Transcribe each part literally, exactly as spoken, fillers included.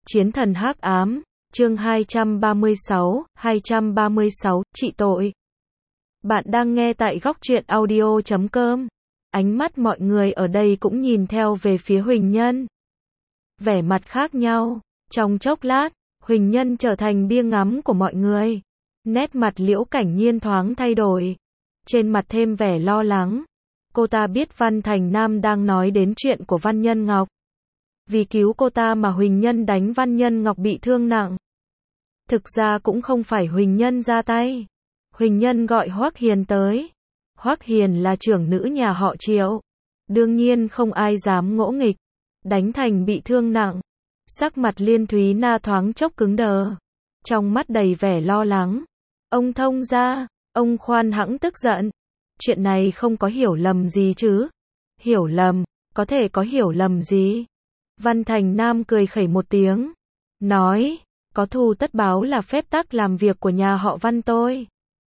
Chiến thần hắc ám, chương hai trăm ba mươi sáu, hai trăm ba mươi sáu, trị tội. Bạn đang nghe tại góc truyện audio chấm com. Ánh mắt mọi người ở đây cũng nhìn theo về phía Huỳnh Nhân. Vẻ mặt khác nhau, trong chốc lát, Huỳnh Nhân trở thành bia ngắm của mọi người. Nét mặt Liễu Cảnh Nhiên thoáng thay đổi, trên mặt thêm vẻ lo lắng. Cô ta biết Văn Thành Nam đang nói đến chuyện của Văn Nhân Ngọc. Vì cứu cô ta mà Huỳnh Nhân đánh Văn Nhân Ngọc bị thương nặng. Thực ra cũng không phải Huỳnh Nhân ra tay. Huỳnh Nhân gọi Hoắc Hiền tới. Hoắc Hiền là trưởng nữ nhà họ Triệu. Đương nhiên không ai dám ngỗ nghịch. Đánh thành bị thương nặng. Sắc mặt Liên Thúy Na thoáng chốc cứng đờ. Trong mắt đầy vẻ lo lắng. Ông thông gia, ông khoan hãng tức giận. Chuyện này không có hiểu lầm gì chứ? Hiểu lầm, có thể có hiểu lầm gì? Văn Thành Nam cười khẩy một tiếng. Nói, có thù tất báo là phép tắc làm việc của nhà họ Văn tôi.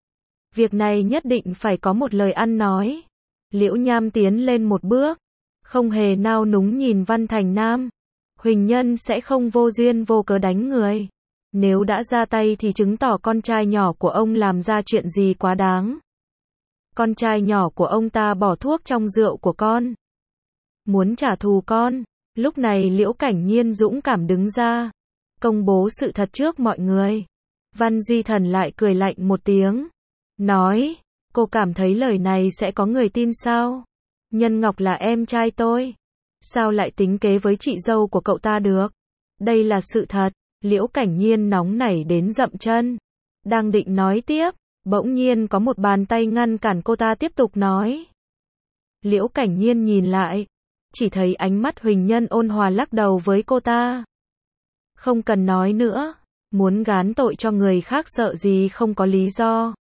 Việc này nhất định phải có một lời ăn nói. Liễu Nham tiến lên một bước. Không hề nao núng nhìn Văn Thành Nam. Huỳnh Nhân sẽ không vô duyên vô cớ đánh người. Nếu đã ra tay thì chứng tỏ con trai nhỏ của ông làm ra chuyện gì quá đáng. Con trai nhỏ của ông ta bỏ thuốc trong rượu của con. Muốn trả thù con. Lúc này Liễu Cảnh Nhiên dũng cảm đứng ra. Công bố sự thật trước mọi người. Văn Duy Thần lại cười lạnh một tiếng. Nói, cô cảm thấy lời này sẽ có người tin sao? Nhân Ngọc là em trai tôi. Sao lại tính kế với chị dâu của cậu ta được? Đây là sự thật. Liễu Cảnh Nhiên nóng nảy đến dậm chân. Đang định nói tiếp. Bỗng nhiên có một bàn tay ngăn cản cô ta tiếp tục nói. Liễu Cảnh Nhiên nhìn lại. Chỉ thấy ánh mắt Huỳnh Nhân ôn hòa lắc đầu với cô ta. Không cần nói nữa. Muốn gán tội cho người khác sợ gì không có lý do.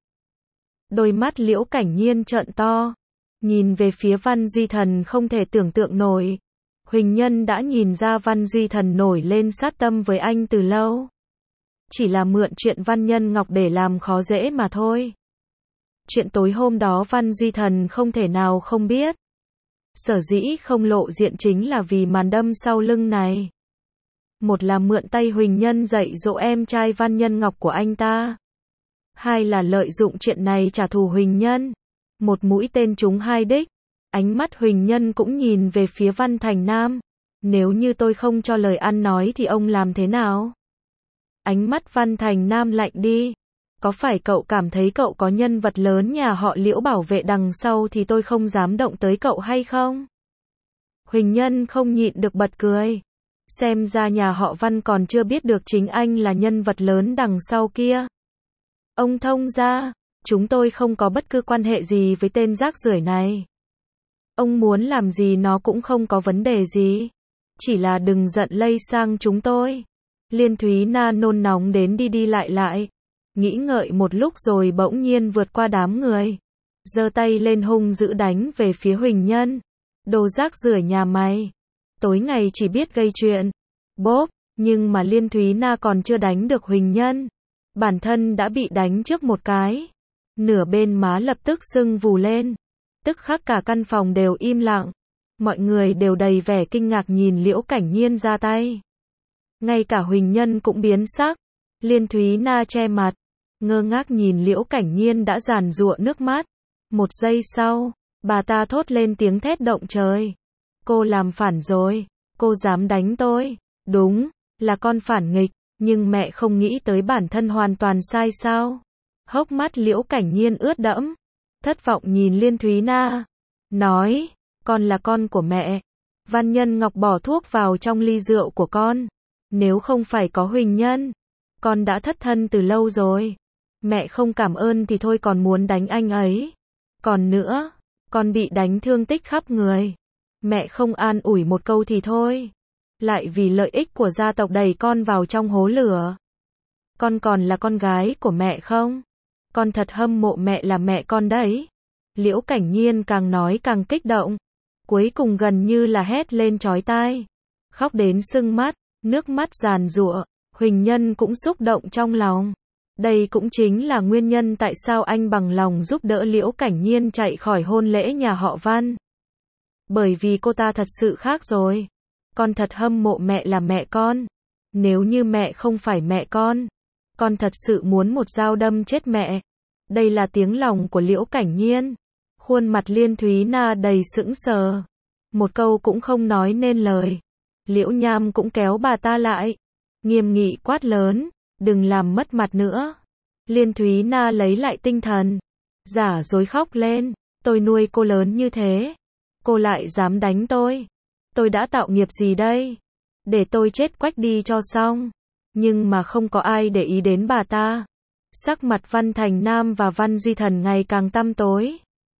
Đôi mắt Liễu Cảnh Nhiên trợn to. Nhìn về phía Văn Duy Thần không thể tưởng tượng nổi. Huỳnh Nhân đã nhìn ra Văn Duy Thần nổi lên sát tâm với anh từ lâu. Chỉ là mượn chuyện Văn Nhân Ngọc để làm khó dễ mà thôi. Chuyện tối hôm đó Văn Duy Thần không thể nào không biết. Sở dĩ không lộ diện chính là vì màn đâm sau lưng này. Một là mượn tay Huỳnh Nhân dạy dỗ em trai Văn Nhân Ngọc của anh ta. Hai là lợi dụng chuyện này trả thù Huỳnh Nhân. Một mũi tên trúng hai đích. Ánh mắt Huỳnh Nhân cũng nhìn về phía Văn Thành Nam. Nếu như tôi không cho lời ăn nói thì ông làm thế nào? Ánh mắt Văn Thành Nam lạnh đi. Có phải cậu cảm thấy cậu có nhân vật lớn nhà họ Liễu bảo vệ đằng sau thì tôi không dám động tới cậu hay không? Huỳnh Nhân không nhịn được bật cười. Xem ra nhà họ Văn còn chưa biết được chính anh là nhân vật lớn đằng sau kia. Ông thông gia, chúng tôi không có bất cứ quan hệ gì với tên rác rưởi này. Ông muốn làm gì nó cũng không có vấn đề gì. Chỉ là đừng giận lây sang chúng tôi. Liên Thúy Na nôn nóng đến đi đi lại lại. Nghĩ ngợi một lúc rồi bỗng nhiên vượt qua đám người. Giơ tay lên hung dữ đánh về phía Huỳnh Nhân. Đồ rác rưởi nhà mày. Tối ngày chỉ biết gây chuyện. Bốp, nhưng mà Liên Thúy Na còn chưa đánh được Huỳnh Nhân. Bản thân đã bị đánh trước một cái. Nửa bên má lập tức sưng vù lên. Tức khắc cả căn phòng đều im lặng. Mọi người đều đầy vẻ kinh ngạc nhìn Liễu Cảnh Nhiên ra tay. Ngay cả Huỳnh Nhân cũng biến sắc. Liên Thúy Na che mặt. Ngơ ngác nhìn Liễu Cảnh Nhiên đã giàn giụa nước mắt. Một giây sau, bà ta thốt lên tiếng thét động trời. Cô làm phản rồi. Cô dám đánh tôi. Đúng, là con phản nghịch. Nhưng mẹ không nghĩ tới bản thân hoàn toàn sai sao? Hốc mắt Liễu Cảnh Nhiên ướt đẫm. Thất vọng nhìn Liên Thúy Na. Nói, con là con của mẹ. Văn Nhân Ngọc bỏ thuốc vào trong ly rượu của con. Nếu không phải có Huỳnh Nhân, con đã thất thân từ lâu rồi. Mẹ không cảm ơn thì thôi còn muốn đánh anh ấy. Còn nữa, con bị đánh thương tích khắp người. Mẹ không an ủi một câu thì thôi. Lại vì lợi ích của gia tộc đẩy con vào trong hố lửa. Con còn là con gái của mẹ không? Con thật hâm mộ mẹ là mẹ con đấy. Liễu Cảnh Nhiên càng nói càng kích động. Cuối cùng gần như là hét lên chói tai. Khóc đến sưng mắt, nước mắt giàn giụa. Huỳnh Nhân cũng xúc động trong lòng. Đây cũng chính là nguyên nhân tại sao anh bằng lòng giúp đỡ Liễu Cảnh Nhiên chạy khỏi hôn lễ nhà họ Văn. Bởi vì cô ta thật sự khác rồi. Con thật hâm mộ mẹ là mẹ con. Nếu như mẹ không phải mẹ con, con thật sự muốn một dao đâm chết mẹ. Đây là tiếng lòng của Liễu Cảnh Nhiên. Khuôn mặt Liên Thúy Na đầy sững sờ. Một câu cũng không nói nên lời. Liễu Nham cũng kéo bà ta lại. Nghiêm nghị quát lớn, đừng làm mất mặt nữa. Liên Thúy Na lấy lại tinh thần. Giả dối khóc lên, tôi nuôi cô lớn như thế. Cô lại dám đánh tôi. Tôi đã tạo nghiệp gì đây? Để tôi chết quách đi cho xong. Nhưng mà không có ai để ý đến bà ta. Sắc mặt Văn Thành Nam và Văn Duy Thần ngày càng tăm tối.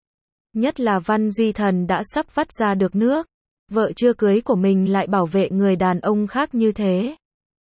Nhất là Văn Duy Thần đã sắp vắt ra được nước. Vợ chưa cưới của mình lại bảo vệ người đàn ông khác như thế.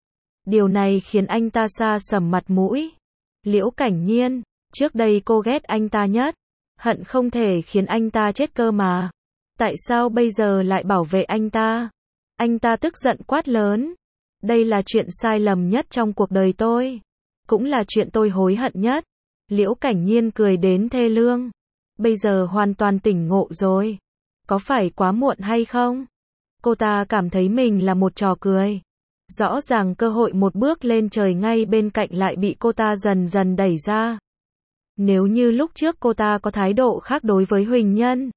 Điều này khiến anh ta xa sầm mặt mũi. Liễu Cảnh Nhiên, trước đây cô ghét anh ta nhất. Hận không thể khiến anh ta chết cơ mà. Tại sao bây giờ lại bảo vệ anh ta? Anh ta tức giận quát lớn. Đây là chuyện sai lầm nhất trong cuộc đời tôi. Cũng là chuyện tôi hối hận nhất. Liễu Cảnh Nhiên cười đến thê lương. Bây giờ hoàn toàn tỉnh ngộ rồi. Có phải quá muộn hay không? Cô ta cảm thấy mình là một trò cười. Rõ ràng cơ hội một bước lên trời ngay bên cạnh lại bị cô ta dần dần đẩy ra. Nếu như lúc trước cô ta có thái độ khác đối với Huỳnh Nhân,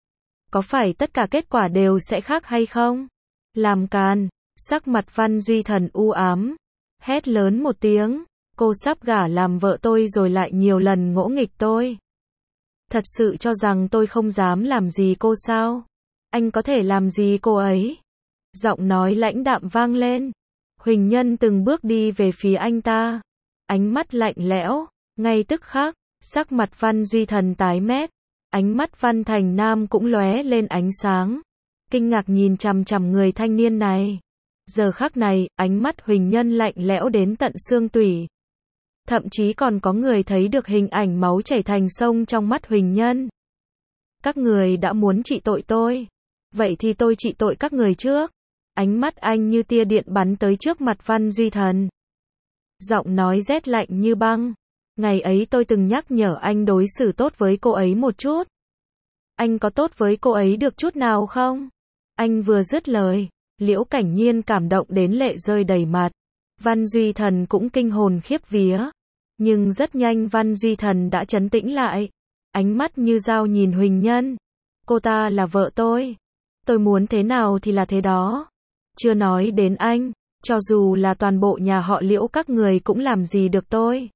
có phải tất cả kết quả đều sẽ khác hay không? Làm càn, sắc mặt Văn Duy Thần u ám, hét lớn một tiếng, cô sắp gả làm vợ tôi rồi lại nhiều lần ngỗ nghịch tôi. Thật sự cho rằng tôi không dám làm gì cô sao? Anh có thể làm gì cô ấy? Giọng nói lãnh đạm vang lên. Huỳnh Nhân từng bước đi về phía anh ta. Ánh mắt lạnh lẽo, ngay tức khắc, sắc mặt Văn Duy Thần tái mét. Ánh mắt Văn Thành Nam cũng lóe lên ánh sáng. Kinh ngạc nhìn chằm chằm người thanh niên này. Giờ khắc này, ánh mắt Huỳnh Nhân lạnh lẽo đến tận xương tủy. Thậm chí còn có người thấy được hình ảnh máu chảy thành sông trong mắt Huỳnh Nhân. Các người đã muốn trị tội tôi. Vậy thì tôi trị tội các người trước. Ánh mắt anh như tia điện bắn tới trước mặt Văn Duy Thần. Giọng nói rét lạnh như băng. Ngày ấy tôi từng nhắc nhở anh đối xử tốt với cô ấy một chút. Anh có tốt với cô ấy được chút nào không? Anh vừa dứt lời, Liễu Cảnh Nhiên cảm động đến lệ rơi đầy mặt. Văn Duy Thần cũng kinh hồn khiếp vía. Nhưng rất nhanh Văn Duy Thần đã trấn tĩnh lại. Ánh mắt như dao nhìn Huỳnh Nhân. Cô ta là vợ tôi. Tôi muốn thế nào thì là thế đó. Chưa nói đến anh, cho dù là toàn bộ nhà họ Liễu các người cũng làm gì được tôi.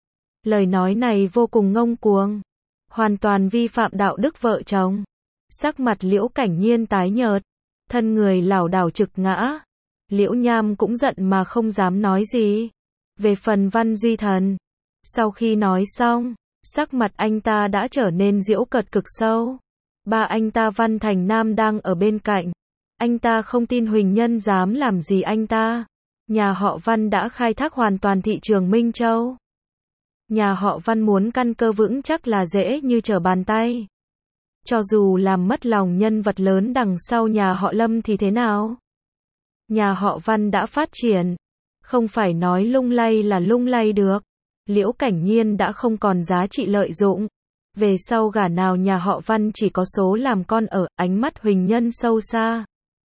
Lời nói này vô cùng ngông cuồng. Hoàn toàn vi phạm đạo đức vợ chồng. Sắc mặt Liễu Cảnh Nhiên tái nhợt. Thân người lảo đảo trực ngã. Liễu Nham cũng giận mà không dám nói gì. Về phần Văn Duy Thần, sau khi nói xong, sắc mặt anh ta đã trở nên giễu cợt cực sâu. Ba anh ta Văn Thành Nam đang ở bên cạnh. Anh ta không tin Huỳnh Nhân dám làm gì anh ta. Nhà họ Văn đã khai thác hoàn toàn thị trường Minh Châu. Nhà họ Văn muốn căn cơ vững chắc là dễ như trở bàn tay. Cho dù làm mất lòng nhân vật lớn đằng sau nhà họ Lâm thì thế nào? Nhà họ Văn đã phát triển. Không phải nói lung lay là lung lay được. Liễu Cảnh Nhiên đã không còn giá trị lợi dụng. Về sau gả nào nhà họ Văn chỉ có số làm con ở. Ánh mắt Huỳnh Nhân sâu xa.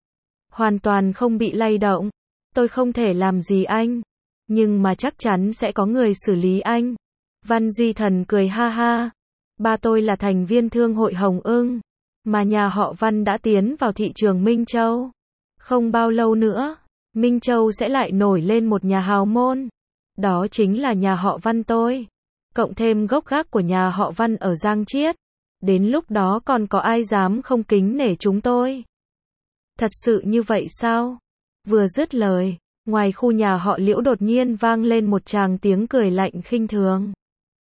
Hoàn toàn không bị lay động. Tôi không thể làm gì anh. Nhưng mà chắc chắn sẽ có người xử lý anh. Văn Duy Thần cười ha ha. Ba tôi là thành viên thương hội Hồng Ưng. Mà nhà họ Văn đã tiến vào thị trường Minh Châu. Không bao lâu nữa, Minh Châu sẽ lại nổi lên một nhà hào môn. Đó chính là nhà họ Văn tôi. Cộng thêm gốc gác của nhà họ Văn ở Giang Chiết. Đến lúc đó còn có ai dám không kính nể chúng tôi? Thật sự như vậy sao? Vừa dứt lời, ngoài khu nhà họ Liễu đột nhiên vang lên một tràng tiếng cười lạnh khinh thường.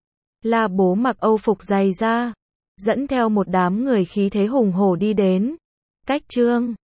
La Bố mặc âu phục dày da, dẫn theo một đám người khí thế hùng hổ đi đến. Cách Trương